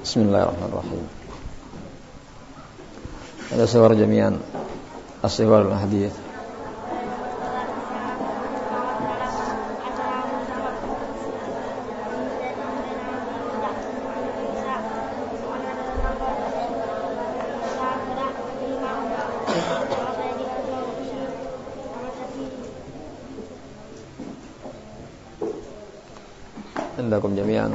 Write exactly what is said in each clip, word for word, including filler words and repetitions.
Bismillahirrahmanirrahim. Ada suara jami'an as-siwar al-hadith. Indakum jami'an.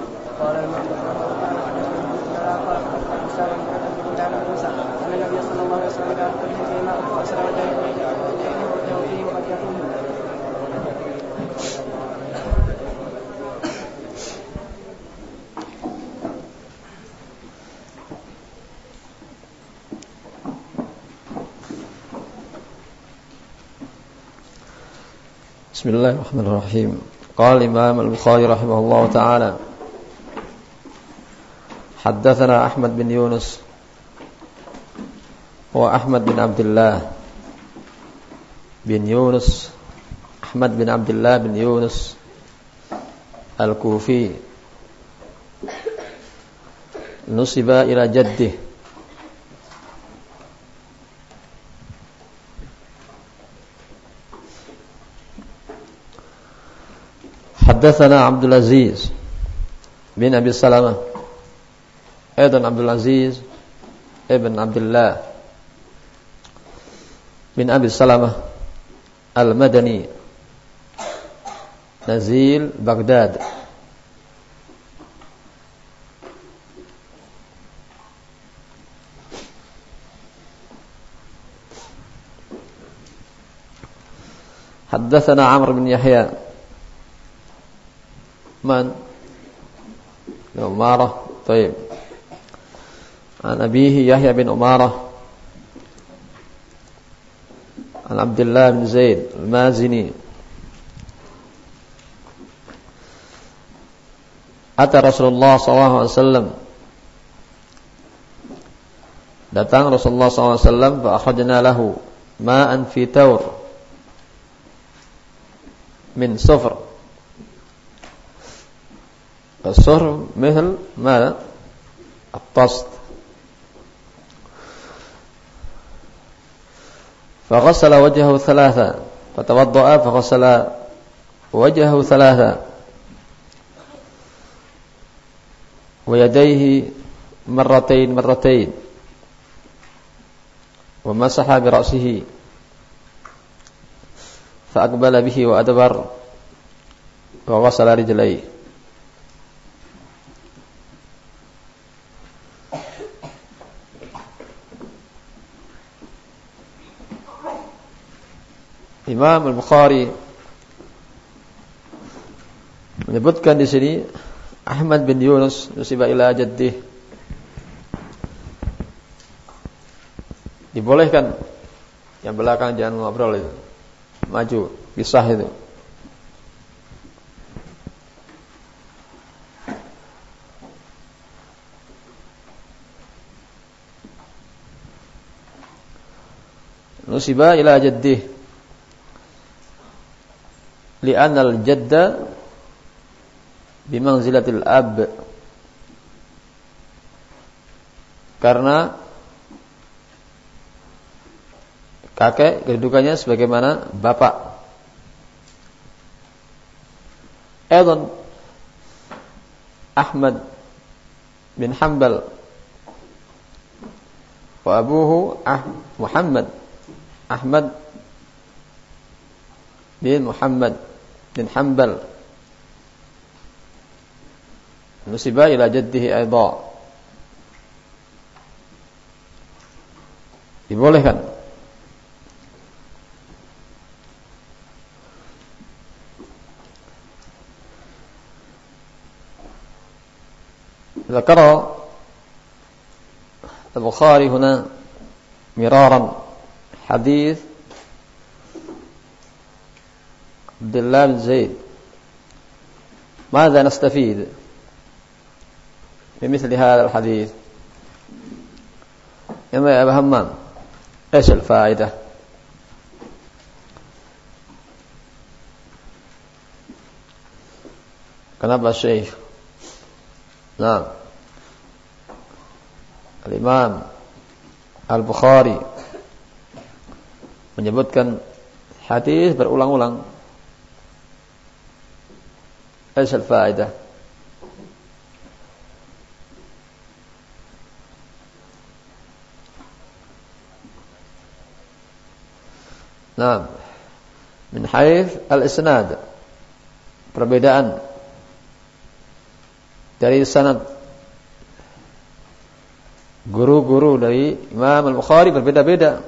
Bismillahirrahmanirrahim. Qala Imam Al-Bukhari rahimahullahu ta'ala, haddatsana Ahmad bin Yunus wa Ahmad bin Abdullah bin Yunus Ahmad bin Abdullah bin Yunus Al-Kufi, nusiba ila jaddih Haddatsana Abdul Aziz bin Abi Salamah, Aidan Abdul Aziz ibn Abdullah bin Abi Salamah Al-Madani Nazil Baghdad. Haddatsana Amr bin Yahya من أمارة طيب عن أبيه يحيى بن أمارة عن عبد الله بن زيد المازني أتى رسول الله صلى الله عليه وسلم datang Rasulullah sallallahu alaihi wasallam fa akhrajna lahu ma'an fi tawr min sufr. الصهر مثل ماذا؟ الطست. فغسل وجهه ثلاثة فتوضأ فغسل وجهه ثلاثة ويديه مرتين مرتين ومسح برأسه فأقبل به وأدبر وغسل رجليه. Imam Al-Bukhari menyebutkan di sini Ahmad bin Yunus nusiba ila jaddih. Dibolehkan yang belakang jangan ngobrol itu. Maju, pisah itu. Nusiba ila jaddih li'anna al-jadda bimanzilatil ab, karena kakek kedudukannya sebagaimana bapak. Aidan Ahmad bin Hanbal wa abuhu ah, Muhammad Ahmad bin Muhammad bin Hanbal nusiba ila jaddihi aidha. Dibolehkan. ذكر البخاري هنا مرارا حديث عبد الله بن زيد. ماذا نستفيد بمثل هذا الحديث يا أبا همام؟ إيش الفائدة؟ Kenapa Syekh? Nah, Al-Imam Al-Bukhari menyebutkan hadis berulang-ulang. Apa faedah? Nah, min haits al-isnad, perbedaan dari sanad guru-guru dari Imam Al-Bukhari berbeda-beda.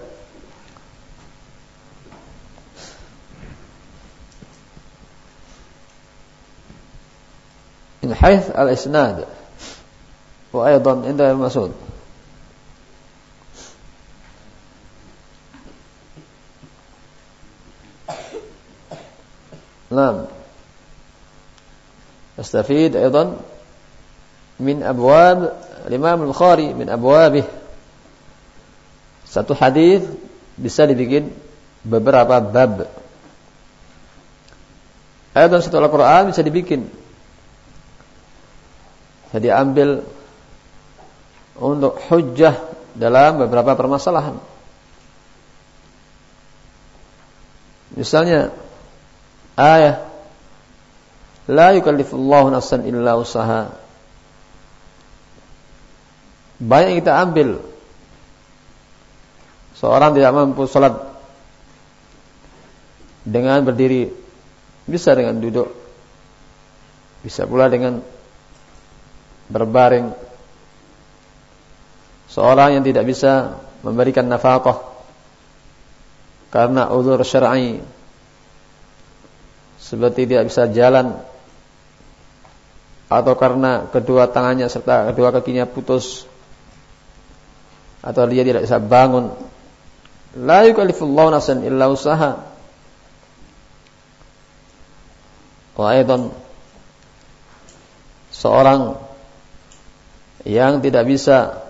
Min haits al-isnad wa aidan inda al-Mas'ud. Naam. Astafid aidan min abwab Imam Al-Bukhari, min abwabih. Satu hadis bisa dibikin beberapa bab. Ayat dan satu Al-Quran bisa dibikin, bisa diambil untuk hujjah dalam beberapa permasalahan. Misalnya ayat la yukallifullahu nafsan illa usaha, banyak yang kita ambil. Seorang tidak mampu sholat dengan berdiri, bisa dengan duduk, bisa pula dengan berbaring. Seorang yang tidak bisa memberikan nafkah karena uzur syar'i, seperti tidak bisa jalan, atau karena kedua tangannya serta kedua kakinya putus, atau dia tidak bisa bangun. La yukallifullahu nafsan illa usaha. Wa aidan, seorang yang tidak bisa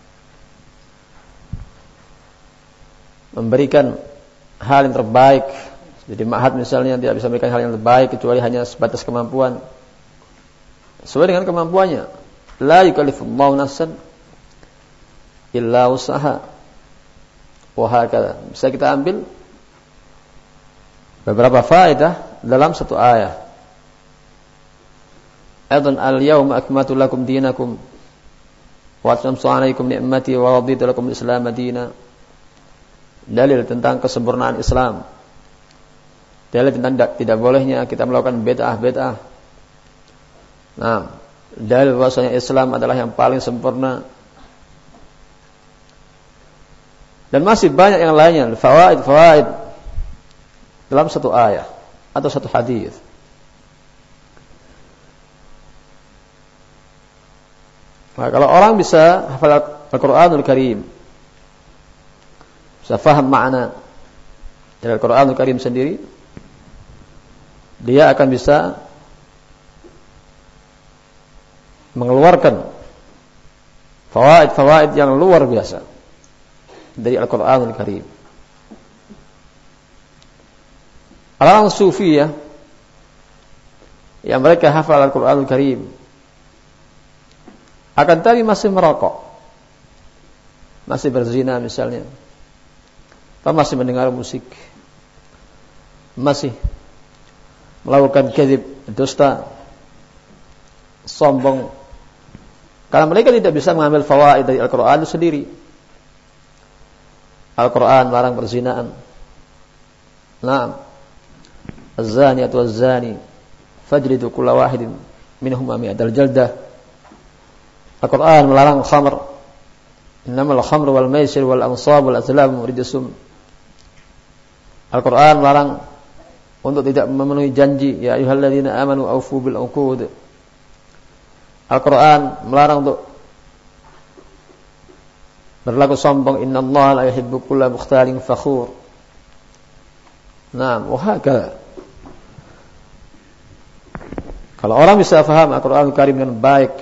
memberikan hal yang terbaik, jadi ma'had misalnya tidak bisa memberikan hal yang terbaik kecuali hanya sebatas kemampuan, sesuai dengan kemampuannya. La yukallifullahu nafsan illa usaha. Wahakala, bisa kita ambil beberapa faedah dalam satu ayat. Aidan al-yawma akmaltu lakum dinakum wa atmamtu 'alaikum ni'mati wa raditu lakum al-islam madina. Dalil tentang kesempurnaan Islam. Dalil tentang tidak, tidak bolehnya kita melakukan bid'ah-bid'ah. Nah, dalil bahwasanya Islam adalah yang paling sempurna. Dan masih banyak yang lainnya, fawaid-fawaid dalam satu ayat atau satu hadis. Nah, kalau orang bisa hafal Al-Qur'anul Karim, bisa faham makna dari Al-Qur'anul Karim sendiri, dia akan bisa mengeluarkan fawaid-fawaid yang luar biasa dari Al-Qur'anul Karim. Orang sufi ya, yang mereka hafal Al-Qur'anul Karim, akan tapi masih merokok, masih berzina misalnya, atau masih mendengar musik, masih melakukan kadzib, dusta, sombong, karena mereka tidak bisa mengambil fawaid dari Al-Qur'an itu sendiri. Al-Quran melarang perzinaan. Naam. Az-zaniyatu waz-zani fajlidu kulla wahidin minhuma mi'atal jaldah. Al-Quran melarang khamr. Innamal khamru wal maisir wal ansab wal azlam rijsum. Al-Quran melarang untuk tidak memenuhi janji. Ya ayyuhalladzina amanu aufu bil uqud. Al-Quran melarang untuk berlaku sombong. Innallaha la yuhibbu kulla mukhtalin fakhur. Nah, wahakala. Kalau orang bisa faham Al-Qur'anul Karim dengan baik,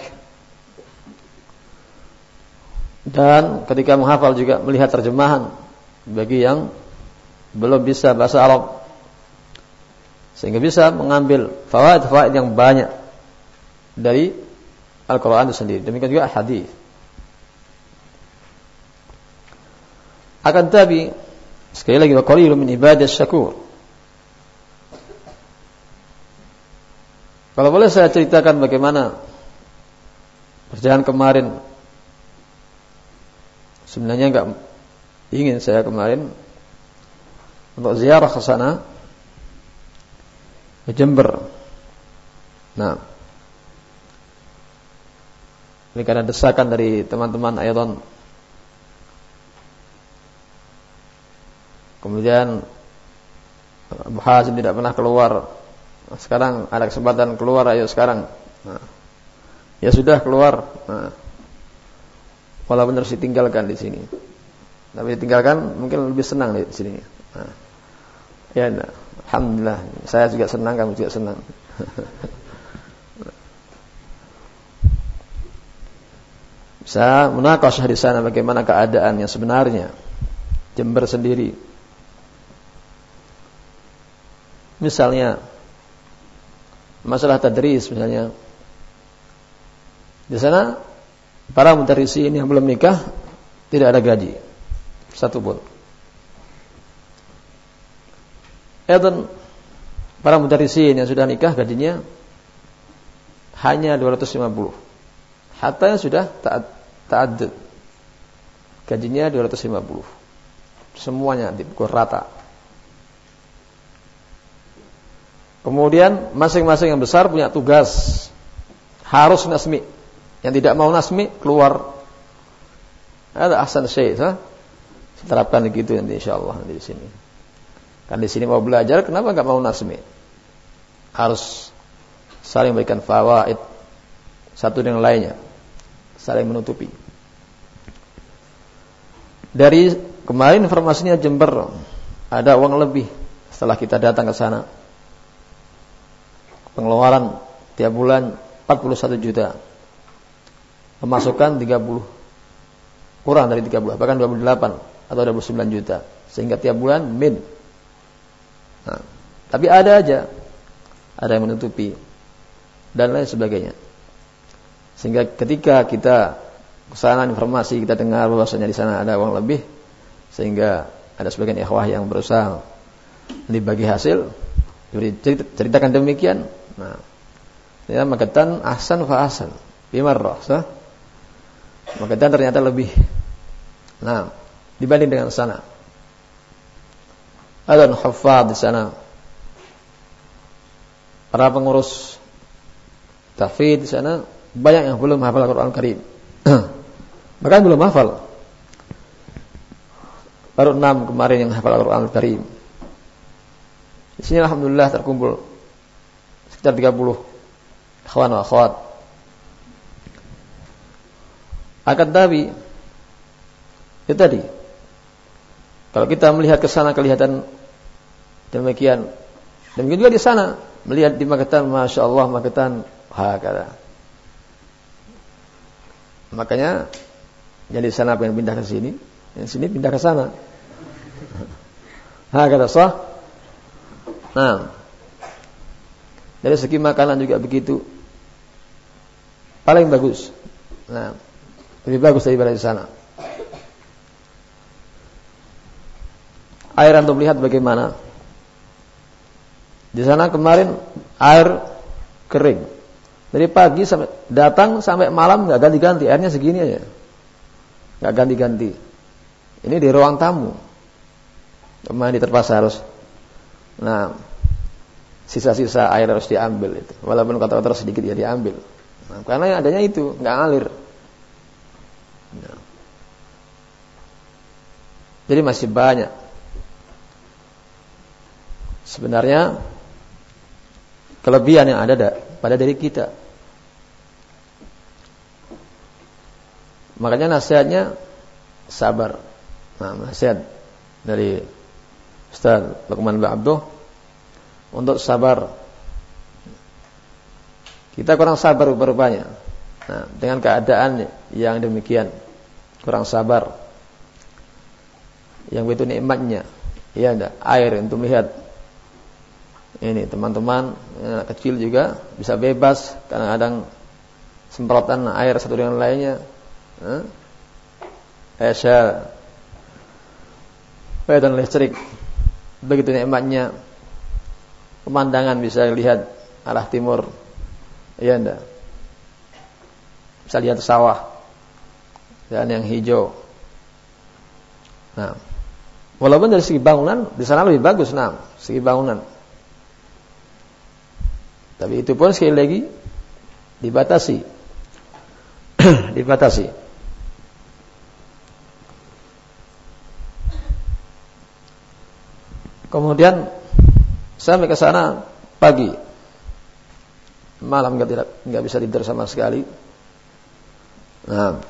dan ketika menghafal juga melihat terjemahan bagi yang belum bisa bahasa Arab, sehingga bisa mengambil fawaid-fawaid yang banyak dari Al-Qur'an itu sendiri. Demikian juga hadis. Akan tapi sekali lagi wa qalilun min ibadiyas syakur. Kalau boleh saya ceritakan bagaimana perjalanan kemarin. Sebenarnya enggak ingin saya kemarin untuk ziarah ke sana ke Jember. Nah, ini karena desakan dari teman-teman Aydan. Kemudian Abu Hazim tidak pernah keluar. Sekarang ada kesempatan keluar, ayo sekarang. Nah, ya sudah keluar. Nah, walaupun harus ditinggalkan di sini. Tapi ditinggalkan mungkin lebih senang di sini. Nah, ya, nah, alhamdulillah. Saya juga senang, kamu juga senang. Bisa munaqashah di sana bagaimana keadaan yang sebenarnya Jember sendiri. Misalnya masalah tadris misalnya. Di sana para mudarrisin yang belum nikah tidak ada gaji satu pun. Dan para mudarrisin yang sudah nikah gajinya hanya dua ratus lima puluh. Hatta yang sudah ta'addud gajinya dua ratus lima puluh. Semuanya dipukul rata. Kemudian masing-masing yang besar punya tugas harus nasmi. Yang tidak mau nasmi keluar. Ada ahsan syai', ha? Terapkan begitu nanti insyaallah nanti di sini. Kan di sini mau belajar, kenapa enggak mau nasmi? Harus saling memberikan fawaid satu dengan lainnya. Saling menutupi. Dari kemarin informasinya Jember ada uang lebih setelah kita datang ke sana. Pengeluaran tiap bulan empat puluh satu juta. Pemasukan tiga puluh. Kurang dari tiga puluh, bahkan dua puluh delapan atau dua puluh sembilan juta. Sehingga tiap bulan min. Nah, tapi ada aja ada yang menutupi dan lain sebagainya. Sehingga ketika kita kesana informasi kita dengar bahwasanya di sana ada uang lebih, sehingga ada sebagian ikhwah yang berusaha dibagi hasil, ceritakan demikian. Nah, ya makatan ahsan fa ahsan bimarrah, sah. Makatan ternyata lebih. Nah, dibanding dengan sana. Ada hafaz di sana. Para pengurus tahfidz di sana banyak yang belum hafal Al-Quran Karim. Bahkan belum hafal. Baru enam kemarin yang hafal Al-Quran Karim. Di sini alhamdulillah terkumpul sekitar tiga puluh ikhwan wa akhwat. Akan tapi itu tadi. Kalau kita melihat ke sana kelihatan demikian. Demikian juga di sana melihat di Magetan, masya Allah Magetan hakala. Makanya jadi sana pengen pindah ke sini, yang sini pindah ke sana. Ha kata sah. Nah, dari segi makanan juga begitu. Paling bagus. Nah, lebih bagus daripada di sana. Air antum lihat bagaimana? Di sana kemarin air kering. Dari pagi sampai datang sampai malam nggak ganti-ganti, airnya segini aja, nggak ganti-ganti. Ini di ruang tamu, kemarin terpaksa harus. Nah, sisa-sisa air harus diambil itu, walaupun kotor-kotor sedikit ya diambil. Nah, karena adanya itu nggak ngalir. Nah. Jadi masih banyak. Sebenarnya kelebihan yang ada pada diri kita. Makanya nasihatnya sabar. Nah, nasihat dari Ustaz Luqman bin Abduh untuk sabar. Kita kurang sabar rupanya. Nah, dengan keadaan yang demikian, kurang sabar. Yang begitu nikmatnya, ya ada air untuk melihat. Ini teman-teman anak kecil juga bisa bebas, kadang-kadang semprotan air satu dengan lainnya. Esya Badan listrik. Begitu nikmatnya. Pemandangan bisa lihat arah timur. Iya enggak? Bisa lihat sawah dan yang hijau. Nah, walaupun dari segi bangunan di sana lebih bagus, nah, segi bangunan. Tapi itu pun sekali lagi dibatasi. dibatasi. Kemudian sampai ke sana pagi, malam nggak tidak nggak bisa tidur sama sekali. Nah,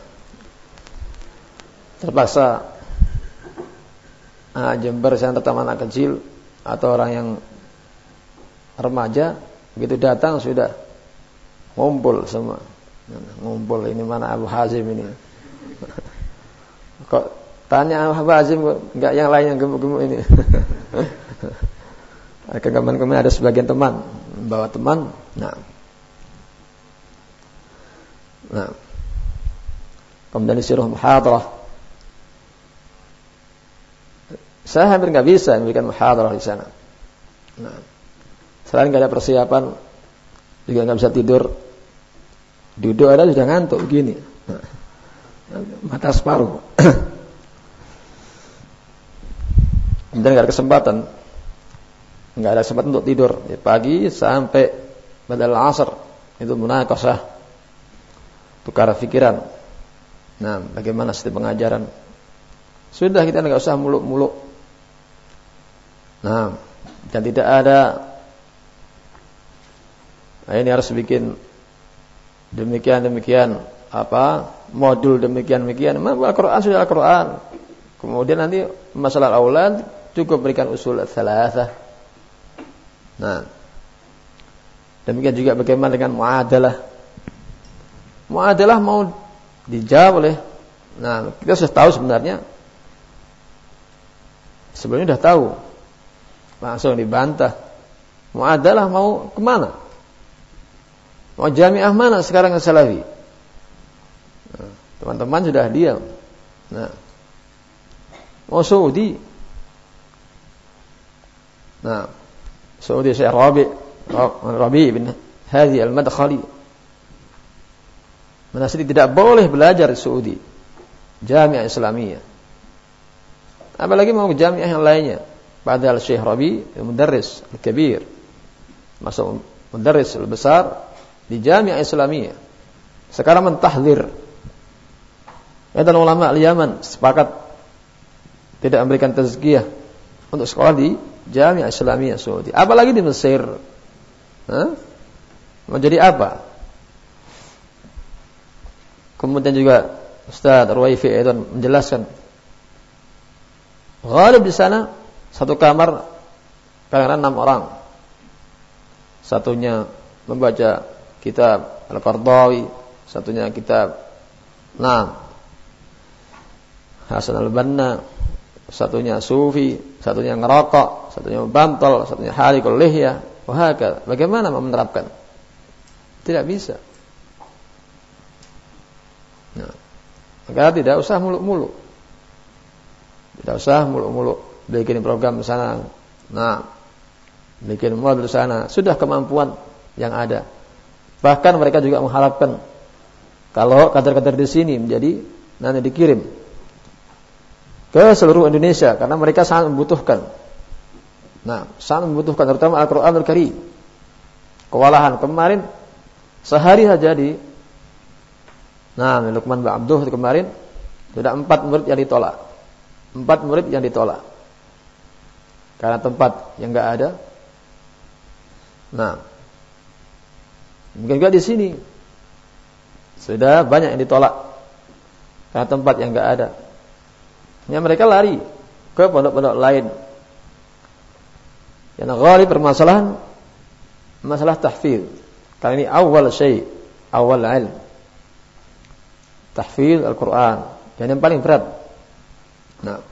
terpaksa ah, Jember saya terutama anak kecil atau orang yang remaja begitu datang sudah ngumpul semua. Ngumpul ini mana Abu Hazim ini? Kok tanya Abu Hazim kok enggak yang lain yang gemuk-gemuk ini? Kemarin-kemarin ada sebagian teman bawa teman. Nah, nah, kemudian disuruh muhadarah. Saya hampir nggak bisa memberikan muhadarah di sana. Nah, selain nggak ada persiapan, juga nggak bisa tidur. Duduk ada sudah ngantuk begini. Nah, mata separuh. Kemudian nggak ada kesempatan, nggak ada kesempatan untuk tidur. Ya, pagi sampai badal asar itu munaqashah, tukar pikiran. Nah, bagaimana sistem pengajaran? Sudah kita nggak usah muluk-muluk. Nah, dan tidak ada. Nah, ini harus bikin demikian demikian apa modul demikian demikian. Al-Quran sudah Al-Quran. Kemudian nanti masalah aulad cukup berikan usul ats-tsalatsah. Nah, demikian juga bagaimana dengan muadalah. Muadalah mau dijawab oleh, nah kita sudah tahu sebenarnya. Sebelumnya sudah tahu, langsung dibantah. Muadalah mau kemana? Mau jamiah mana sekarang yang salafi? Nah, teman-teman sudah diam. Nah, mau Saudi. Nah, Saudi Syekh Rabi Rabi bin Hadi Al-Madkhali menasihati tidak boleh belajar di Saudi Jamiah Islamiyah. Apalagi mau jamiah yang lainnya. Padahal Syekh Rabi mudarris al-kabir, masuk mudarris al-besar di Jamiah Islamiyah. Sekarang mentahdzir. Dan ulama al-Yaman sepakat tidak memberikan tazkiyah untuk sekolah di Jamiah Islamiyah Saudi. Apalagi di Mesir. Hah? Mau jadi apa? Kemudian juga Ustaz Ruwaifi itu menjelaskan, ghalib di sana satu kamar kadang-kadang enam orang. Satunya membaca kitab Al-Qardawi, satunya kitab Nah Hasan Al-Banna, satunya sufi, satunya ngerokok, satunya bantal, satunya halikul lihyah. Wah, bagaimana menerapkan? Tidak bisa. Nah, maka tidak usah muluk-muluk. Tidak usah muluk-muluk bikin program di sana. Nah, bikin modul di sana. Sudah kemampuan yang ada. Bahkan mereka juga mengharapkan kalau kader-kader di sini menjadi nanti dikirim ke seluruh Indonesia karena mereka sangat membutuhkan. Nah, sangat membutuhkan terutama Al-Qur'anul Karim. Kewalahan kemarin sehari saja di Nah, Luqman bin Abduh kemarin sudah empat murid yang ditolak. Empat murid yang ditolak. Karena tempat yang enggak ada. Nah, mungkin juga di sini sudah banyak yang ditolak karena tempat yang enggak ada. Ya, mereka lari ke pondok-pondok lain. Yang ghalib permasalahan masalah tahfidz. Karena ini awal syai', awal ilm. Tahfidz Al-Quran dan yang paling berat. Nah,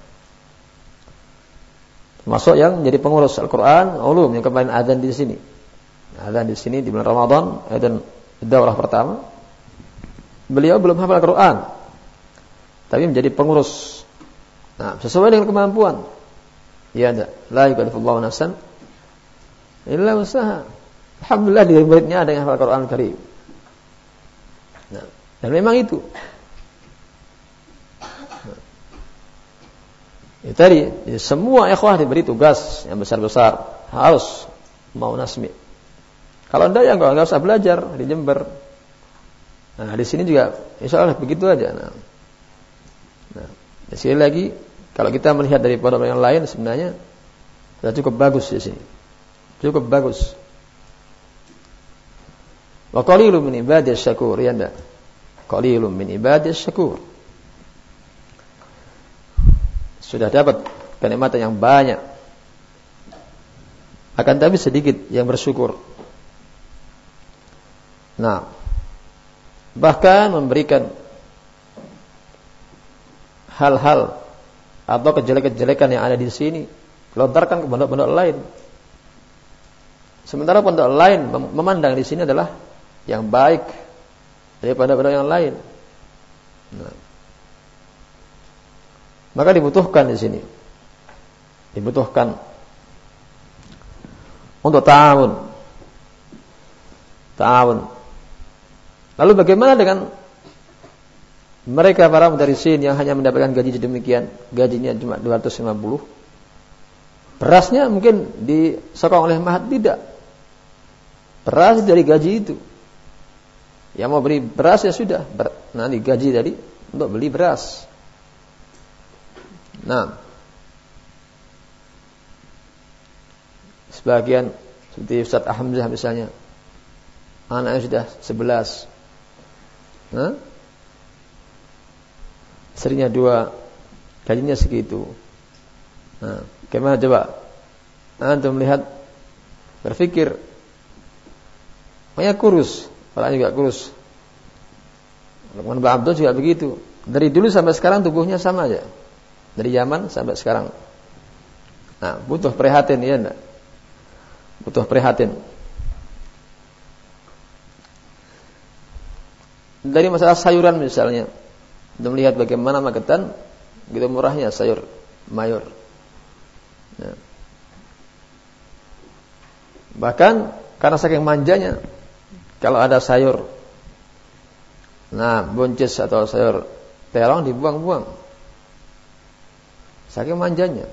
termasuk yang jadi pengurus Al-Quran ulum yang kemarin adzan di sini. Adzan di sini di bulan Ramadan, adzan daurah pertama. Beliau belum hafal Al-Quran, tapi menjadi pengurus. Nah, sesuai dengan kemampuan. Ya enggak, la yukallifullahu nafsan illa usaha. Alhamdulillah di muridnya ada yang hafal Quran Karim. Nah, dan memang itu. Nah. Ya tadi, ya, semua ikhwah diberi tugas yang besar-besar, harus mau nasmi. Kalau enggak ya enggak, enggak usah belajar di Jember. Nah, di sini juga insyaallah begitu aja. Nah. Nah, sekali lagi kalau kita melihat dari pondok yang lain sebenarnya sudah cukup bagus di sini. Cukup bagus. Wa qalilun min ibadiyas syakur, ya enggak? Qalilun min ibadiyas syakur. Sudah dapat kenikmatan yang banyak. Akan tapi sedikit yang bersyukur. Nah, bahkan memberikan hal-hal atau kejelekan-kejelekan yang ada di sini lontarkan ke pondok-pondok lain. Sementara pondok lain memandang di sini adalah yang baik daripada pondok yang lain. Nah. Maka dibutuhkan di sini, dibutuhkan untuk ta'awun, ta'awun. Lalu bagaimana dengan mereka para mudarisin yang hanya mendapatkan gaji sedemikian, gajinya cuma dua ratus lima puluh, berasnya mungkin disokong oleh Mahat, tidak. Beras dari gaji itu. Yang mau beli beras ya sudah, ber, nanti gaji dari untuk beli beras. Nah, sebagian seperti Ustaz Hamzah misalnya, anaknya sudah sebelas, nah, istrinya dua, gajinya segitu. Nah, bagaimana coba antum melihat, berpikir, makanya kurus, orang juga kurus. Luqman bin Abdul juga begitu. Dari dulu sampai sekarang tubuhnya sama aja. Dari zaman sampai sekarang. Nah, butuh prihatin, ya enggak? Butuh prihatin. Dari masalah sayuran misalnya, untuk melihat bagaimana Magetan gitu murahnya sayur mayur. Nah. Bahkan karena saking manjanya, kalau ada sayur, nah buncis atau sayur terong dibuang-buang. Saking manjanya.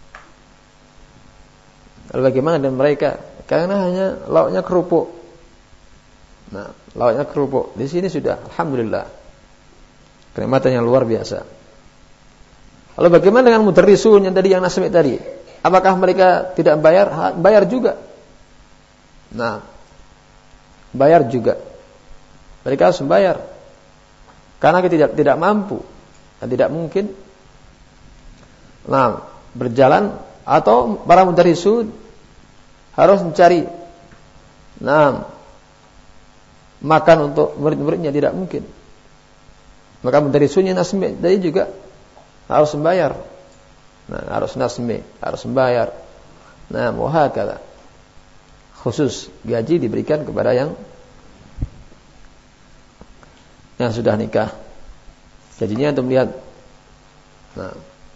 Lalu bagaimana dengan mereka? Karena hanya lauknya kerupuk. Nah, lauknya kerupuk. Di sini sudah, alhamdulillah, kenikmatan yang luar biasa. Lalu bagaimana dengan mudarrisun yang tadi, yang nasmi tadi? Apakah mereka tidak bayar? Bayar juga. Nah, bayar juga. Mereka harus membayar. Karena kita tidak tidak mampu dan tidak mungkin. Nah, berjalan atau para mudarrisun harus mencari, nah, makan untuk murid-muridnya, tidak mungkin. Maka mudarrisunnya nasmi tadi juga harus membayar. Nah, harus nasmi, harus membayar. Nah, muhakala. Khusus gaji diberikan kepada yang yang sudah nikah. Gajinya untuk melihat. Nah,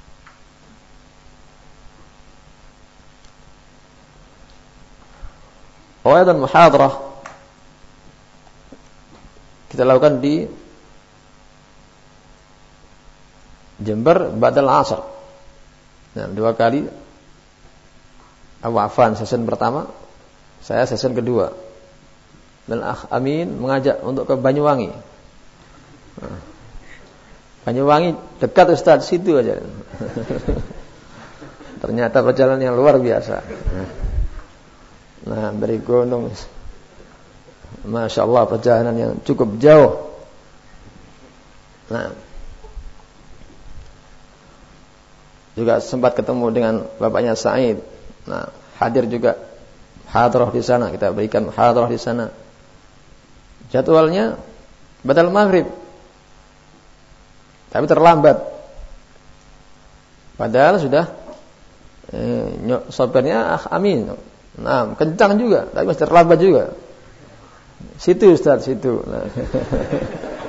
dan muhadarah kita lakukan di Jember ba'dal asar. Nah, dua kali. Awafan sesi pertama, saya sesi kedua. Dan Akh Amin mengajak untuk ke Banyuwangi. Nah, Banyuwangi dekat Ustaz, situ aja. Ternyata perjalanan yang luar biasa. Nah, dari gunung, Masya Allah, perjalanan yang cukup jauh. Nah, juga sempat ketemu dengan bapaknya Said. Nah, hadir juga hadrah di sana, kita berikan hadrah di sana. Jadwalnya batal maghrib, tapi terlambat. Padahal sudah eh, sopirnya Akh Amin. Nah, kencang juga, tapi masih terlambat juga. Situ Ustaz, situ. Nah.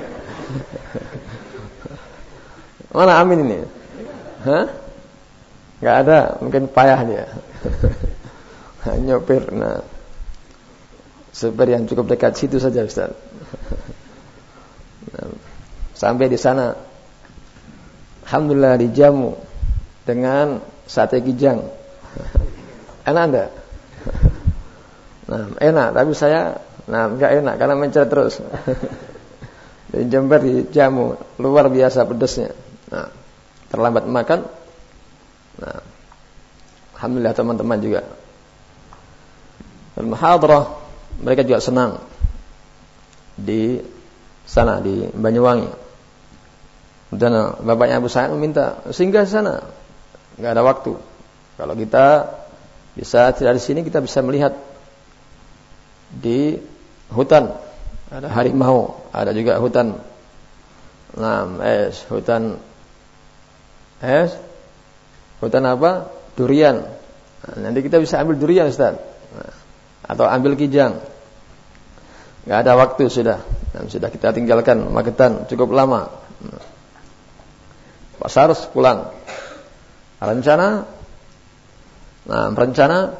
Mana Amin ini? Hah? Nggak ada, mungkin payah dia. Nyopir, nah, supir yang cukup dekat situ saja Ustaz. Nah, sampai di sana, alhamdulillah dijamu dengan sate kijang. Enak enggak? Nah, enak, tapi saya, nah, enggak enak karena mencret terus. Di Jember dijamu, luar biasa pedasnya. Nah, terlambat makan. Nah, alhamdulillah teman-teman juga. Al-muhadarah, mereka juga senang di sana di Banyuwangi. Dan bapaknya Abu Sa'id meminta singgah sana. Enggak ada waktu. Kalau kita bisa tidak di sini, kita bisa melihat di hutan. Ada harimau, ada juga hutan. Nah, es, hutan es, hutan apa? Durian. Nah, nanti kita bisa ambil durian, Ustaz. Nah, atau ambil kijang. Enggak ada waktu sudah. Nah, sudah kita tinggalkan Magetan cukup lama. Nah, pas harus pulang. Rencana, nah rencana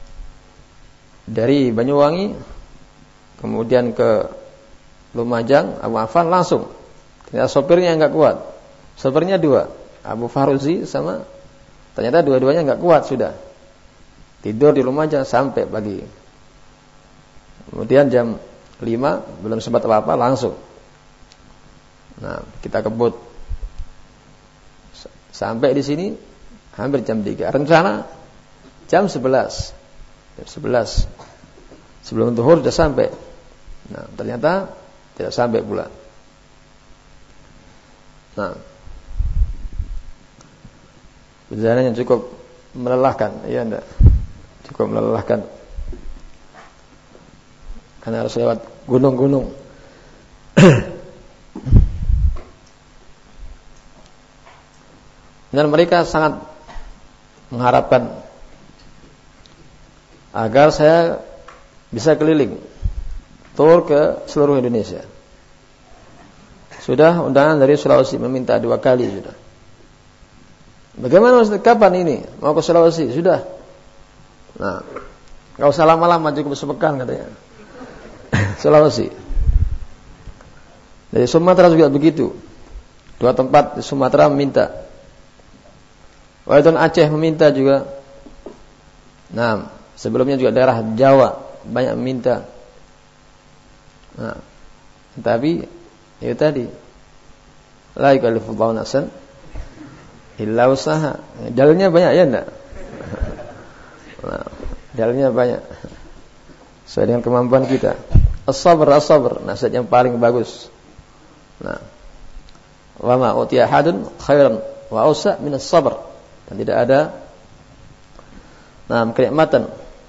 dari Banyuwangi kemudian ke Lumajang, Abu Affan langsung. Ternyata sopirnya enggak kuat. Sopirnya dua, Abu Faruzi sama ternyata dua-duanya enggak kuat sudah. Tidur di Lumajang sampai pagi. Kemudian jam lima belum sempat apa-apa langsung. Nah, kita kebut. Sampai di sini hampir jam tiga. Rencana jam sebelas. Jam sebelas. Sebelum zuhur sudah sampai. Nah, ternyata tidak sampai pula. Nah, perjalanan yang cukup melelahkan, ya enggak? Cukup melelahkan. Karena harus lewat gunung-gunung. Dan mereka sangat mengharapkan agar saya bisa keliling tur ke seluruh Indonesia. Sudah undangan dari Sulawesi meminta dua kali sudah. Bagaimana Ustaz, kapan ini mau ke Sulawesi? Sudah. Nah, enggak usah lama-lama, cukup sepekan katanya. Sulawesi. Dari Sumatera juga begitu. Dua tempat di Sumatera meminta. Walaupun Aceh meminta juga. Nah, sebelumnya juga daerah Jawa banyak meminta. Nah, tapi itu tadi la yukallifullahu nafsan illa usaha. Dalilnya banyak ya enggak? Nah, dalilnya banyak. Sesuai dengan kemampuan kita. As-sabr, as-sabr, nasihat yang paling bagus. Nah, wa ma utiya hadun khairan wa ausa min as-sabr. Dan tidak ada nah kenikmatan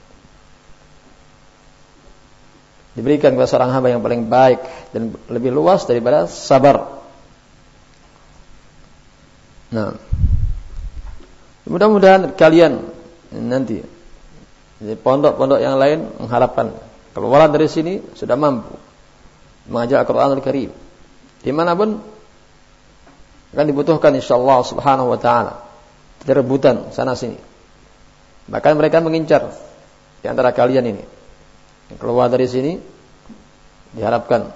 diberikan kepada seorang hamba yang paling baik dan lebih luas daripada sabar. Nah, mudah-mudahan kalian nanti di pondok-pondok yang lain mengharapkan keluar dari sini sudah mampu mengajar Al-Quranul Karim. Dimanapun akan dibutuhkan insyaallah subhanahu wa ta'ala. Tidak rebutan sana sini. Bahkan mereka mengincar di antara kalian ini. Yang keluar dari sini diharapkan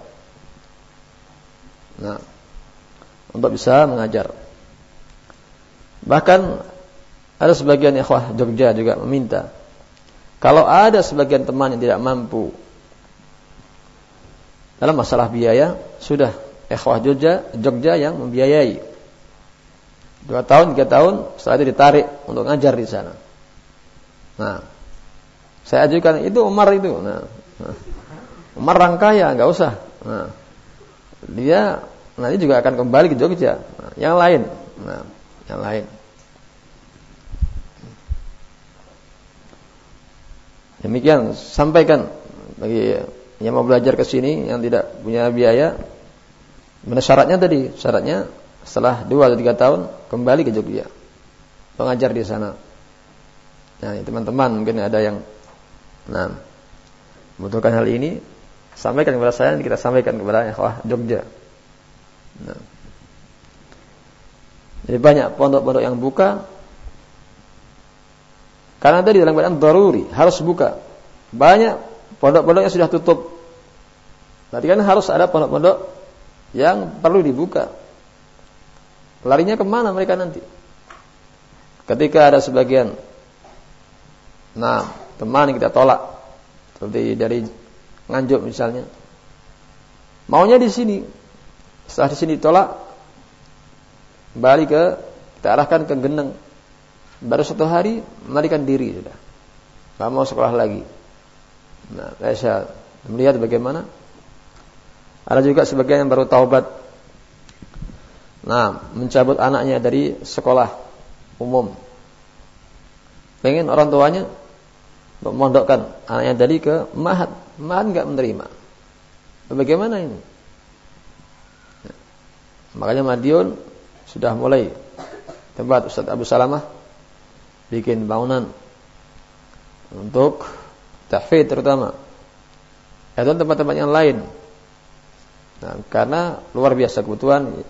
nah untuk bisa mengajar. Bahkan ada sebagian ikhwah Jogja juga meminta kalau ada sebagian teman yang tidak mampu dalam masalah biaya, sudah ikhwah Jogja, Jogja yang membiayai. Dua tahun, tiga tahun, setelah itu ditarik untuk ngajar di sana. Nah, saya ajukan itu Umar itu. Nah, Umar orang kaya, nggak usah. Nah, dia nanti juga akan kembali ke Jogja. Nah, yang lain, nah, yang lain. Demikian sampaikan bagi yang mau belajar ke sini yang tidak punya biaya. Mana syaratnya tadi? Syaratnya setelah dua atau tiga tahun kembali ke Jogja pengajar di sana. Nah, teman-teman mungkin ada yang nah membutuhkan hal ini, sampaikan kepada saya, kita sampaikan kepada ikhwah Jogja. Nah, jadi banyak pondok-pondok yang buka Karena tadi dalam keadaan daruri harus buka. Banyak pondok-pondok yang sudah tutup. Berarti kan harus ada pondok-pondok yang perlu dibuka. Larinya kemana mereka nanti? Ketika ada sebagian, nah teman yang kita tolak, seperti dari Nganjuk misalnya, maunya di sini, setelah di sini ditolak, kembali ke kita arahkan ke Geneng, baru satu hari melarikan diri sudah, nggak mau sekolah lagi. Nah, saya melihat bagaimana ada juga sebagian yang baru taubat, nah mencabut anaknya dari sekolah umum, pengen orang tuanya memondokkan anaknya dari ke Mahat, Mahat nggak menerima. Bagaimana ini? Nah, makanya Madiun sudah mulai tempat Ustaz Abu Salamah bikin bangunan untuk tahfidz terutama, atau tempat-tempat yang lain. Nah, karena luar biasa kebutuhan.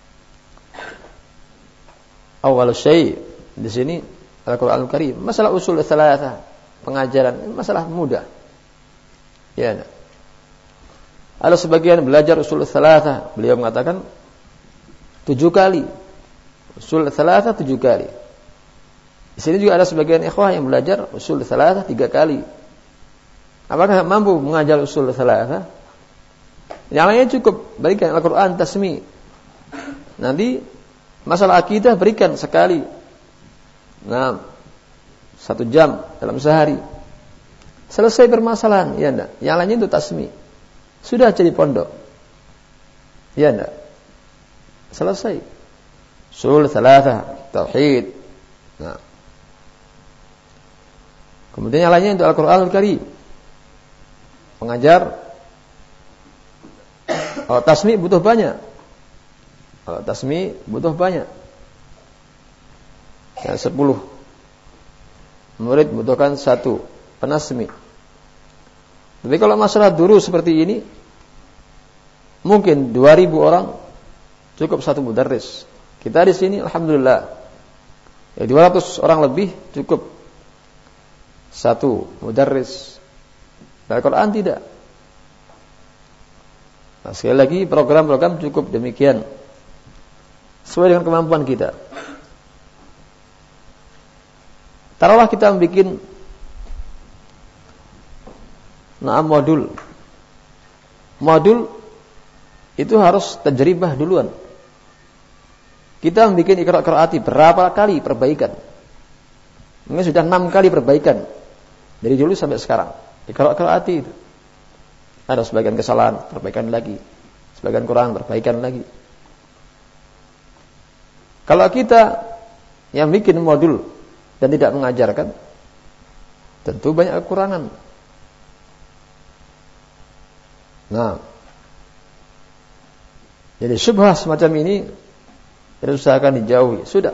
Awal syai' di sini Al-Qur'anul Karim, masalah usul tsalatsah, pengajaran masalah mudah. Ya. Ada sebagian belajar usul tsalatsah, beliau mengatakan tujuh kali. Usul tsalatsah tujuh kali. Di sini juga ada sebagian ikhwah yang belajar usul tsalatsah tiga kali. Apakah mampu mengajar usul tsalatsah? Yang lainnya cukup berikan Al-Qur'an tasmi. Nanti masalah akidah berikan sekali. Nah, satu jam dalam sehari. Selesai permasalahan, ya enggak? Yang lainnya itu tasmi. Sudah jadi pondok. Ya enggak? Selesai. Usul tsalatsah, tauhid. Nah. Kemudian yang lainnya itu Al-Qur'anul Karim. Mengajar. Kalau tasmi butuh banyak. Kalau tasmi butuh banyak. Ya, sepuluh murid butuhkan satu penasmi. Tapi kalau masalah duru seperti ini, mungkin dua ribu orang cukup satu mudarris. Kita di sini alhamdulillah ya dua ratus orang lebih cukup satu mudarris. Al-Quran tidak. Nah, sekali lagi program-program cukup demikian sesuai dengan kemampuan kita. Taruhlah kita membuat nah modul. Modul itu harus tajribah duluan. Kita membuat Iqra Qiraati berapa kali perbaikan? Ini sudah enam kali perbaikan dari dulu sampai sekarang. Iqra Qiraati itu ada sebagian kesalahan, perbaikan lagi. Sebagian kurang, perbaikan lagi. Kalau kita yang bikin modul dan tidak mengajarkan, tentu banyak kekurangan. Nah, jadi syubhah semacam ini diusahakan dijauhi. Sudah.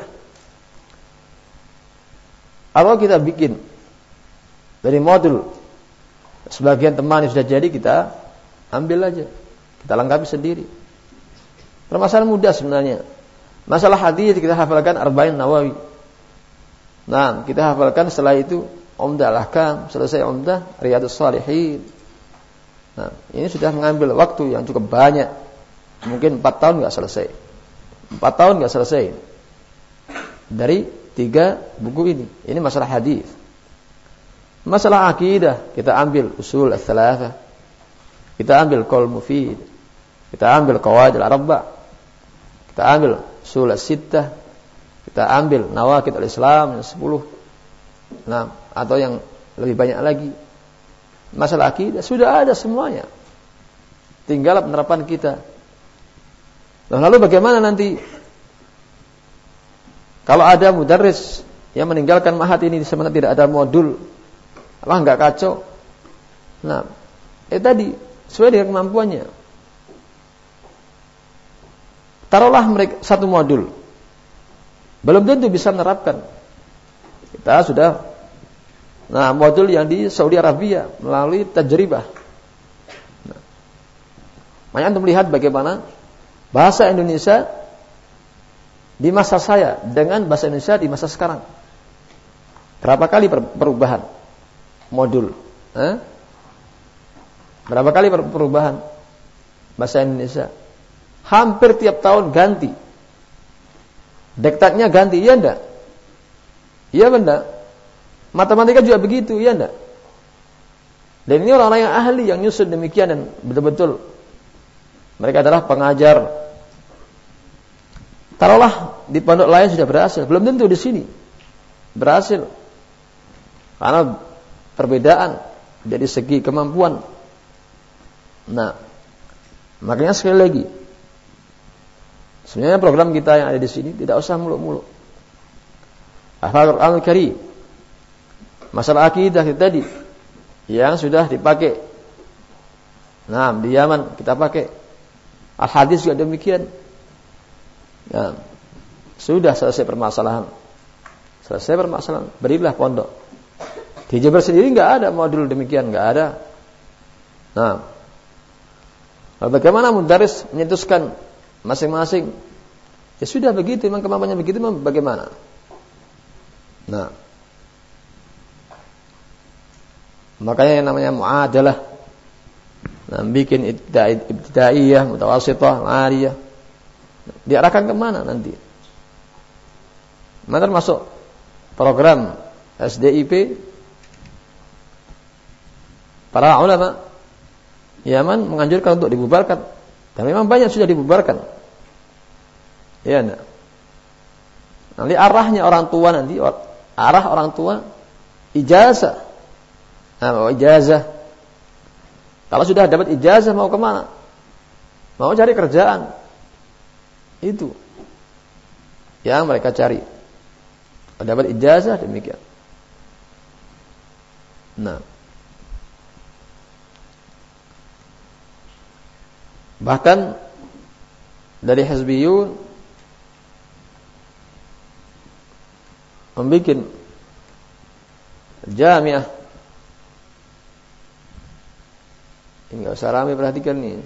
Kalau kita bikin dari modul, sebagian teman yang sudah jadi kita ambil aja, kita lengkapi sendiri. Permasalahan mudah sebenarnya. Masalah hadis kita hafalkan Arba'in Nawawi. Nah, kita hafalkan setelah itu Umdah Al-Ahkam, selesai Umdah Riyadhus Shalihin. Nah, ini sudah mengambil waktu yang cukup banyak. Mungkin empat tahun enggak selesai. empat tahun enggak selesai. Dari tiga buku ini. Ini masalah hadis. Masalah akidah, kita ambil usul ats-tsalatsah. Kita ambil qaul mufid. Kita ambil qawaid al-arba'. Kita ambil usul as-sittah. Kita ambil nawaqid al-Islam yang sepuluh. Nah, atau yang lebih banyak lagi. Masalah akidah sudah ada semuanya. Tinggal penerapan kita. Nah, lalu bagaimana nanti kalau ada mudarris yang meninggalkan mahat ini sementara tidak ada modul? Apa enggak kacau? Nah, eh tadi sesuai dengan kemampuannya. Taruhlah mereka satu modul. Belum tentu bisa menerapkan. Kita sudah nah modul yang di Saudi Arabia melalui tajribah. Nah, makanya untuk melihat bagaimana bahasa Indonesia di masa saya dengan bahasa Indonesia di masa sekarang. Berapa kali perubahan modul? Eh? Berapa kali perubahan bahasa Indonesia? Hampir tiap tahun ganti. Diktatnya ganti, iya enggak? Iya benar. Matematika juga begitu, iya enggak? Dan ini orang-orang yang ahli yang nyusun demikian dan betul-betul mereka adalah pengajar. Taruhlah di pondok lain sudah berhasil, belum tentu di sini berhasil. Karena perbedaan dari segi kemampuan. Nah, makanya sekali lagi, sebenarnya program kita yang ada di sini tidak usah muluk-muluk. Hafal Al-Qur'anul Karim. Masalah akidah tadi yang sudah dipakai. Nah, di Yaman kita pakai. Al-Hadis juga demikian. Nah, sudah selesai permasalahan. Selesai permasalahan, berilah pondok. Di Jember sendiri enggak ada modul demikian, enggak ada. Nah, bagaimana mudaris menyetuskan masing-masing? Ya sudah begitu, memang kemampuannya begitu, memang bagaimana? Nah, makanya yang namanya muadalah, nah, bikin ibtidaiyah, mutawasithah, aliyah, diarahkan kemana nanti? Mana termasuk program S D I P para ulama Yaman menganjurkan untuk dibubarkan, dan memang banyak sudah dibubarkan. Ya, nah. Nanti arahnya orang tua nanti arah orang tua ijazah. Nah, mau ijazah. Kalau sudah dapat ijazah mau kemana? Mau cari kerjaan. Itu yang mereka cari. Kalau dapat ijazah demikian. Nah, bahkan dari Hizbiyun membuat jamiah. Ini enggak usah ramai, perhatikan nih.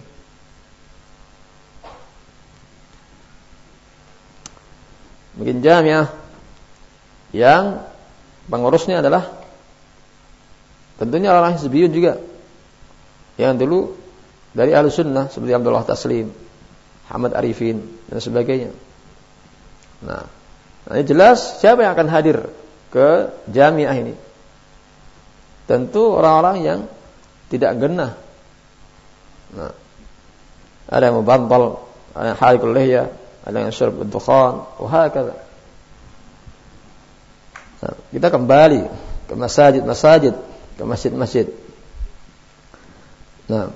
Bikin jamiah yang pengurusnya adalah tentunya orang Hizbiyun juga. Yang dulu dari Ahlus Sunnah seperti Abdullah Taslim, Ahmad Arifin dan sebagainya. Nah, ini jelas siapa yang akan hadir ke jamiah ini? Tentu orang-orang yang tidak genah. Nah, ada yang mubantal, ada yang halikul lihya, ada yang syurb ad-dukhan, wahakadha. Nah, kita kembali ke masjid-masjid, ke masjid-masjid. Nah,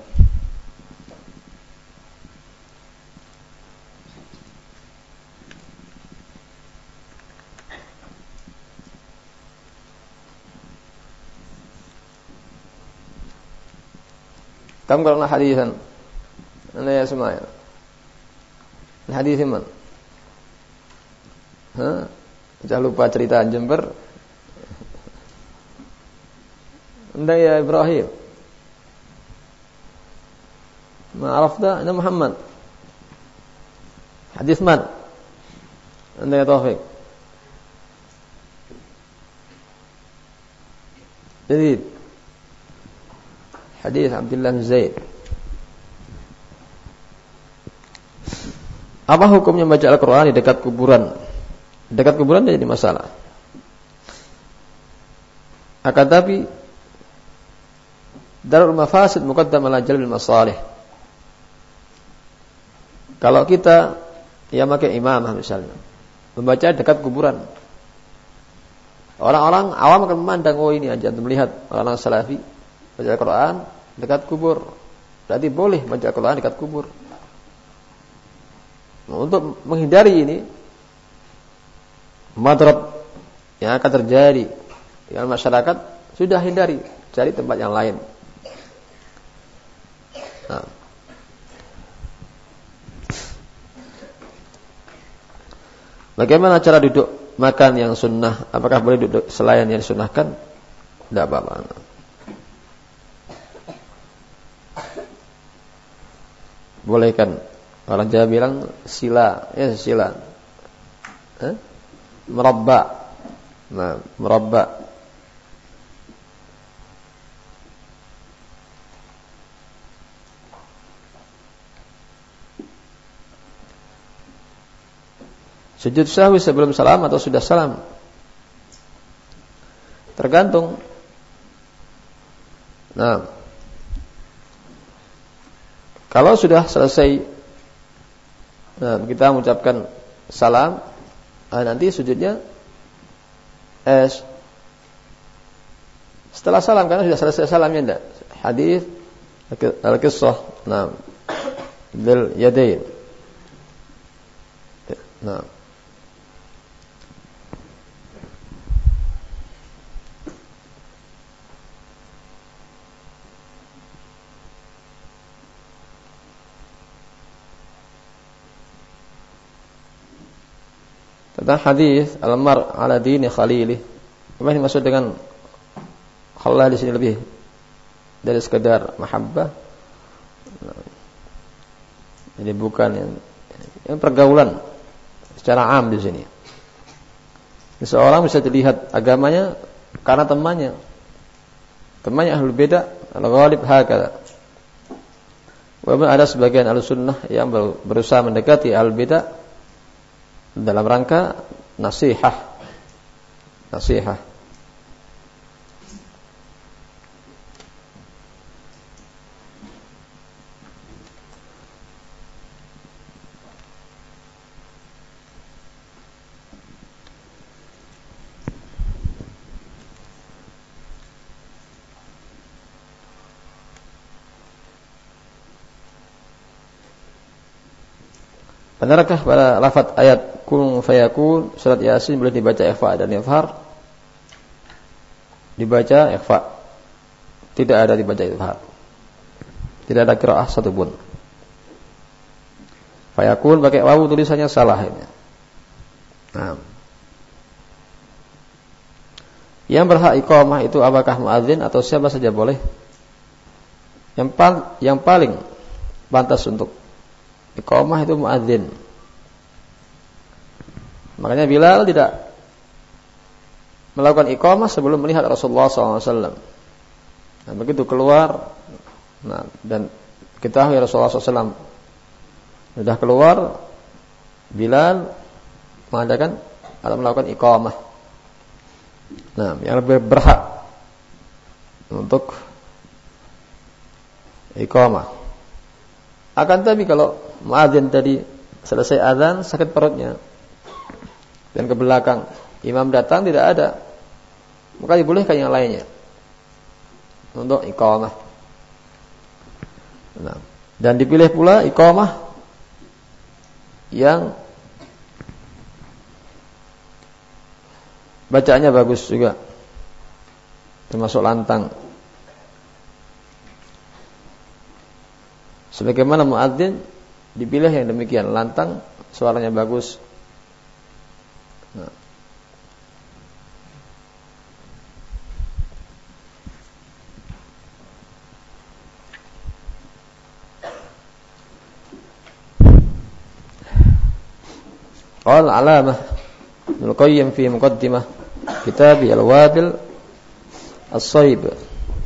kamu kalau hadisan, anda ya semua ya. Hadis iman. Hah? Jangan lupa cerita Jember. Anda ya Ibrahim. Ma'arafta anda Muhammad. Hadis man. Anda ya Taufik. Jadi hadis Abdullah bin Zaid. Apa hukumnya membaca Al-Quran di dekat kuburan? Dekat kuburan tidak jadi masalah. Akan tapi darul mafasid muqaddam ala jalbil masalih. Kalau kita yang pakai imamah misalnya membaca dekat kuburan, orang-orang awam akan memandang, oh ini aja untuk melihat orang-orang salafi baca Al-Quran dekat kubur. Berarti boleh baca Al-Quran dekat kubur. Untuk menghindari ini madharat yang akan terjadi dengan masyarakat, sudah hindari, cari tempat yang lain. Nah, bagaimana cara duduk makan yang sunnah? Apakah boleh duduk selain yang disunnahkan? Tidak apa-apa. Boleh kan? Orang Jawa bilang sila, ya sila. Eh? Merabba. Nah, merabba. Sujud sahwi sebelum salam atau sudah salam? Tergantung. Nah, kalau sudah selesai, nah, kita mengucapkan salam, nah, nanti sujudnya eh, setelah salam, karena sudah selesai salamnya enggak. Hadis al-qissah, nah, bil yadain. Nah, tentang hadis al-mar ala dini khalili. Apa yang dimaksud dengan khallah di sini lebih dari sekedar mahabbah. Jadi bukan yang, yang pergaulan secara am di sini. Seseorang bisa dilihat agamanya karena temannya. Temannya ahlul bidah, al-ghalib hakala. Walaupun ada sebagian ahlus sunnah yang berusaha mendekati ahlul bidah dalam rangka nasihah. Nasihah. Benarkah pada lafaz ayat kun fayakun surat Yasin boleh dibaca ikhfa dan izhar? Dibaca ikhfa. Tidak ada dibaca izhar. Tidak ada qiraah satupun. Fayakun pakai wawu tulisannya salah ini. Nah. Yang berhak iqamah itu apakah muadzin atau siapa saja boleh? Yang pal- yang paling pantas untuk iqamah itu muadzin. Makanya Bilal tidak melakukan iqamah sebelum melihat Rasulullah sallallahu alaihi wasallam. Nah, begitu keluar, nah, dan ketahui Rasulullah sallallahu alaihi wasallam sudah keluar, Bilal mengadakan atau melakukan iqamah. Nah, yang lebih berhak untuk iqamah. Akan tapi kalau muadzin tadi selesai azan sakit perutnya dan ke belakang imam datang tidak ada, maka dibolehkan yang lainnya untuk iqamah. Nah, dan dipilih pula iqamah yang bacaannya bagus juga, termasuk lantang. Sebagaimana muadzin dipilih yang demikian, lantang, suaranya bagus. Nah. Qala al-alamah Ibnu Qayyim fi muqaddimah kitab al-Wabil as-Sayyib.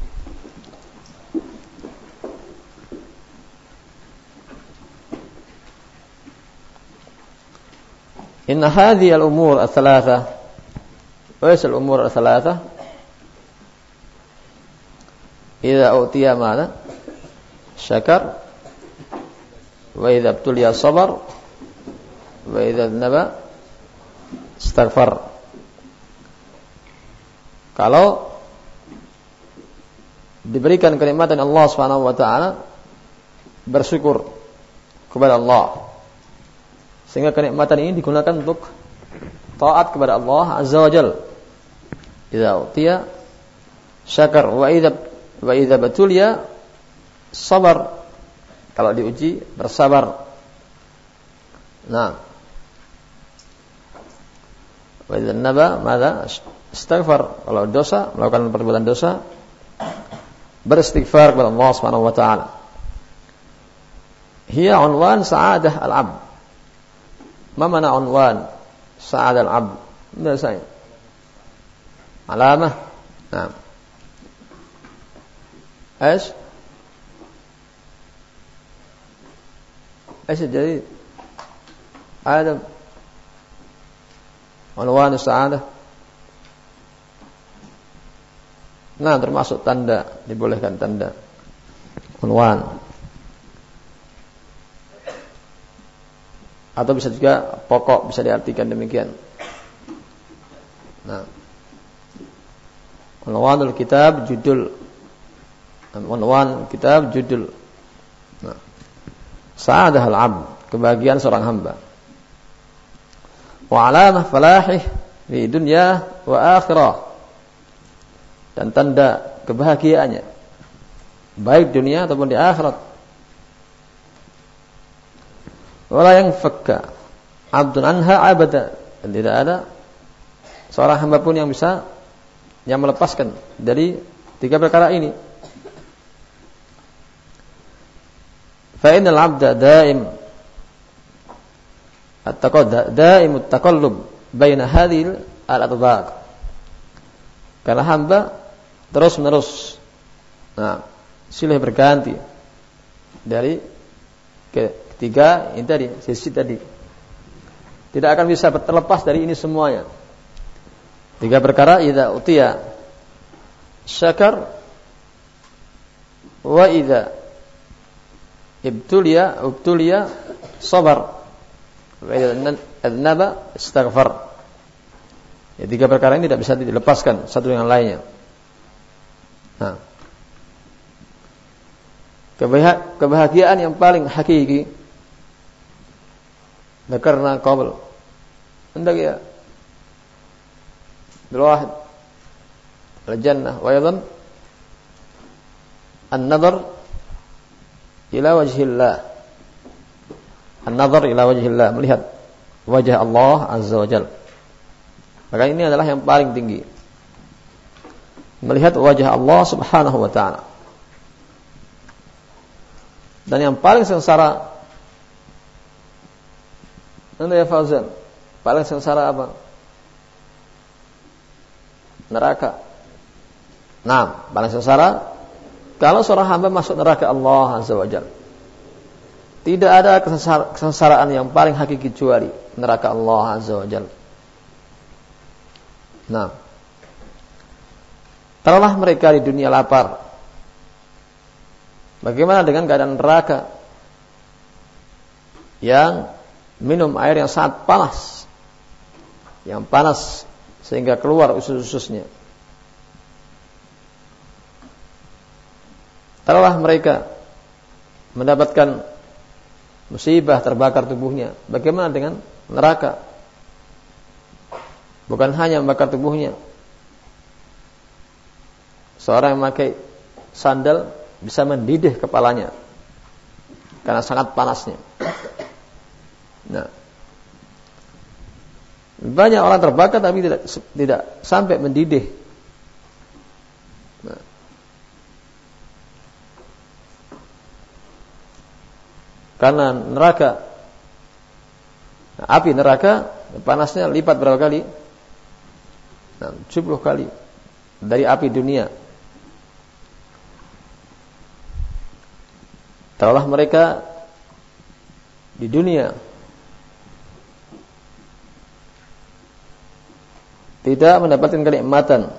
إن هذه الأمور الثلاثة وإيش الأمور الثلاثة إذا أوتي ماذا شكر وإذا ابتلي صبر وإذا ذنب استغفر. Kalau diberikan kenikmatan Allah Subhanahu wa taala, bersyukur kepada Allah. Sehingga kenikmatan ini digunakan untuk taat kepada Allah Azza wa Jalla. Idza utiya syakar wa idza wa idza batuliya sabar. Kalau diuji bersabar. Nah. Wa idza naba madza istighfar. Kalau dosa, melakukan perbuatan dosa, beristighfar kepada Allah Subhanahu wa taala. Hiya unwan sa'adah al-'abd. Ma mana unwan sa'ad al-'abd? Tidak saya. Alamah. Nah. Aish? Aish jadi Adam. unwan sa'adah. Nah, termasuk tanda, dibolehkan tanda unwan. Atau bisa juga pokok, bisa diartikan demikian. Nah, unwanul kitab judul, unwan kitab judul. Nah, sa'adahal 'abd, kebahagiaan seorang hamba. Wa 'alamah falahih fi dunya wa akhirah, dan tanda kebahagiaannya baik dunia ataupun di akhirat. Wala yang fakka abdun anha abada, dan tidak ada seorang hamba pun yang bisa yang melepaskan dari tiga perkara ini. Fa innal 'abda daim at-taqad daimut taqallub baina hadhil al-atbaq, karena hamba terus menerus nah silih berganti dari ke Tiga, ini tadi, sisi tadi. Tidak akan bisa terlepas dari ini semuanya. Tiga perkara, idza utiya syakar, wa idza ibtuliya ibtuliya sabar, wa idza adnaba istaghfar. Ya, tiga perkara ini tidak bisa dilepaskan satu dengan lainnya. Nah, kebahagiaan yang paling hakiki ذكرنا قبل عندك يا الواحد الجنة وأيضا النظر إلى وجه الله النظر إلى وجه الله, melihat wajah Allah Azza wa Jalla. Maka ini adalah yang paling tinggi, melihat wajah Allah Subhanahu wa ta'ala. Dan yang paling sengsara, Anda ya Fauzan, paling sengsara apa? Neraka. Nah, paling sengsara kalau seorang hamba masuk neraka Allah Azza wa Jalla. Tidak ada kesengsaraan yang paling hakiki kecuali neraka Allah Azza wa Jalla. Nah, taruhlah mereka di dunia lapar. Bagaimana dengan keadaan neraka yang minum air yang sangat panas, yang panas sehingga keluar usus-ususnya. Taruhlah mereka mendapatkan musibah, terbakar tubuhnya. Bagaimana dengan neraka? Bukan hanya membakar tubuhnya. Seorang yang memakai sandal bisa mendidih kepalanya karena sangat panasnya. Nah, banyak orang terbakar tapi tidak tidak sampai mendidih. Nah, karena neraka, nah, api neraka panasnya lipat berapa kali? Nah, tujuh puluh kali dari api dunia. Taruhlah mereka di dunia tidak mendapatkan kenikmatan,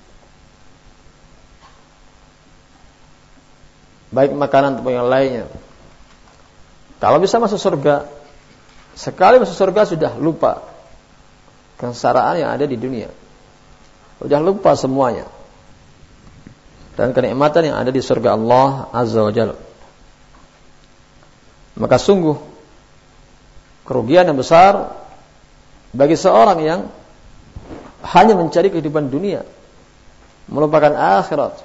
baik makanan ataupun yang lainnya. Kalau bisa masuk surga, sekali masuk surga sudah lupa kesengsaraan yang ada di dunia, sudah lupa semuanya, dan kenikmatan yang ada di surga Allah Azza wa Jalla. Maka sungguh kerugian yang besar bagi seorang yang hanya mencari kehidupan dunia, melupakan akhirat.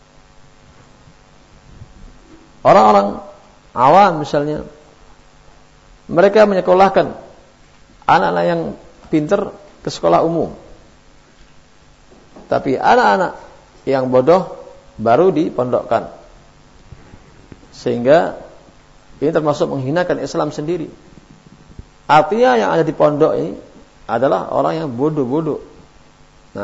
Orang-orang awam misalnya, mereka menyekolahkan anak-anak yang pintar ke sekolah umum, tapi anak-anak yang bodoh baru dipondokkan, sehingga ini termasuk menghinakan Islam sendiri. Artinya yang ada di pondok ini adalah orang yang bodoh-bodoh. Nah,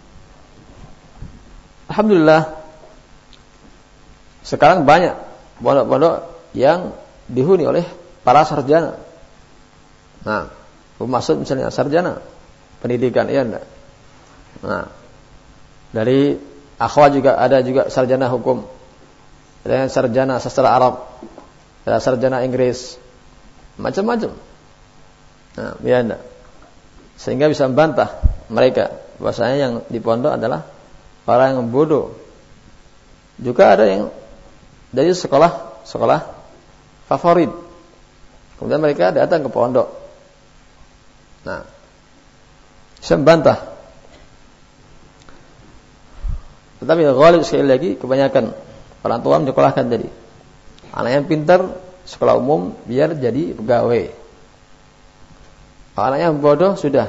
alhamdulillah sekarang banyak pondok-pondok yang dihuni oleh para sarjana. Nah, maksud misalnya sarjana pendidikan, ya enggak? Nah, dari akhwat juga ada juga sarjana hukum, ada yang sarjana sastra Arab, ada sarjana Inggris, macam-macam. Nah, ya enggak? Sehingga bisa membantah mereka bahwasanya yang di pondok adalah orang yang bodoh. Juga ada yang dari sekolah sekolah favorit, kemudian mereka datang ke pondok. Nah, bisa membantah. Tetapi ghalib sekali lagi kebanyakan orang tua menyekolahkan tadi anak yang pintar sekolah umum biar jadi pegawai. Anak yang bodoh sudah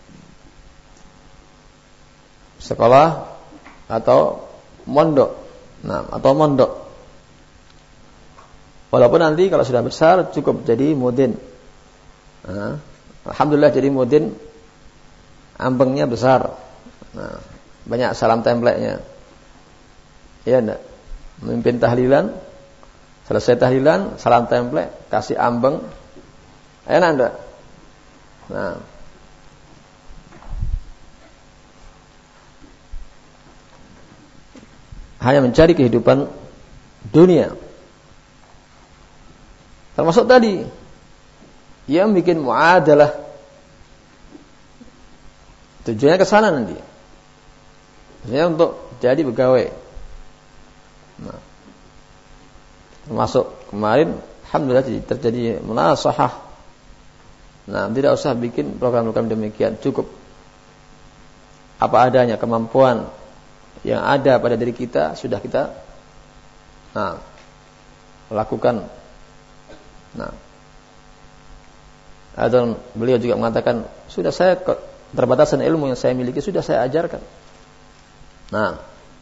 sekolah atau mondok. Nah, atau mondok. Walaupun nanti kalau sudah besar cukup jadi mudin. Nah, alhamdulillah jadi mudin, ambengnya besar. Nah, banyak salam templeknya. Iya enggak? Memimpin tahlilan, selesai tahlilan, salam templek, kasih ambeng. Enak enggak? Nah, hanya mencari kehidupan dunia. Termasuk tadi yang bikin muadalah, tujuannya ke sana nanti. Tujuannya untuk jadi pegawai. Nah, termasuk kemarin alhamdulillah terjadi munasahah. Nah, tidak usah bikin program-program demikian, cukup apa adanya, kemampuan yang ada pada diri kita sudah kita nah, lakukan. Nah, dan beliau juga mengatakan, sudah saya keterbatasan ilmu yang saya miliki sudah saya ajarkan. Nah,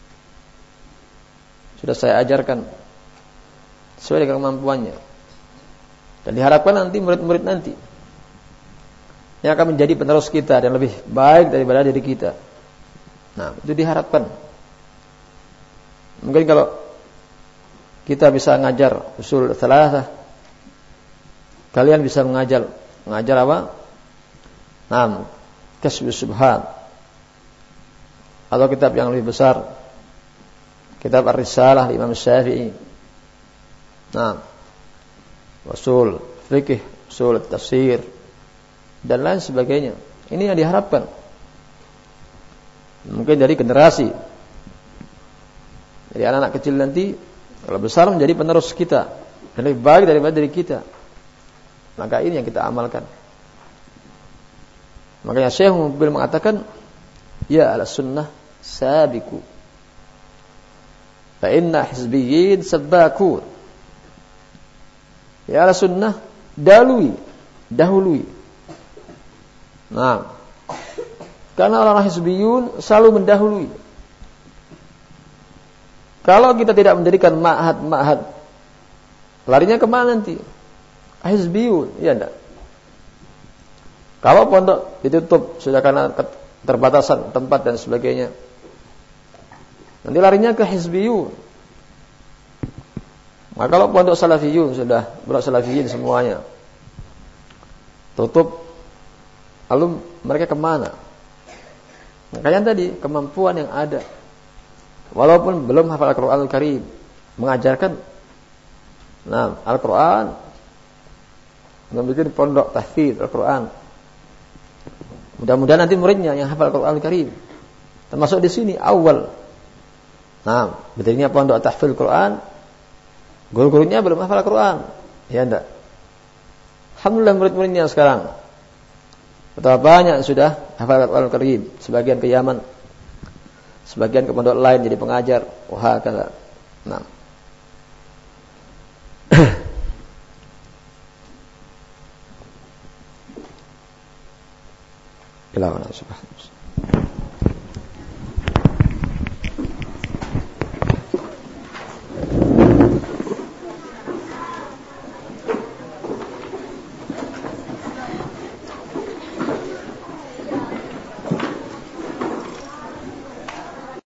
sudah saya ajarkan sesuai dengan kemampuannya. Dan diharapkan nanti murid-murid nanti yang akan menjadi penerus kita dan lebih baik daripada diri kita. Nah, itu diharapkan. Mungkin kalau kita bisa ngajar usul thalathah, kalian bisa mengajar mengajar apa? Naam, Kashfus Subhan. Atau kitab yang lebih besar, kitab Ar-Risalah Imam Syafi'i. Nah, usul fikih, usul tafsir dan lain sebagainya. Ini yang diharapkan. Mungkin dari generasi, dari anak-anak kecil nanti kalau besar menjadi penerus kita dan lebih baik daripada diri kita. Maka ini yang kita amalkan. Makanya Syekh Mubil mengatakan, ya ala sunnah sabiku fa inna hizbiyyin sabbakun. Ya ala sunnah, dalui, dahului. Nah, karena orang hizbiyun selalu mendahului. Kalau kita tidak mendirikan ma'had-ma'had, larinya kemana nanti? Hizbiyun, iya enggak? Kalau pondok ditutup sudah karena keterbatasan tempat dan sebagainya, nanti larinya ke hizbiyun. Maka kalau pondok salafiyun sudah berat salafiyin semuanya tutup, lalu mereka kemana? Makanya tadi kemampuan yang ada, walaupun belum hafal Al-Quran Al-Karim, mengajarkan nah Al-Quran, membuat pondok tahfidz Al-Quran. Mudah-mudahan nanti muridnya yang hafal Al-Quran Al-Karim, termasuk di sini awal. Nah, berdirinya pondok tahfidz Al-Quran, guru-gurunya belum hafal Al-Quran, ya enggak? Alhamdulillah murid-muridnya sekarang betapa banyak sudah hafal Al-Quran Al-Karim, sebagian ke Yaman, sebagian ke pondok lain jadi pengajar. Wah, kata. Nah. Ilawana subhanahu.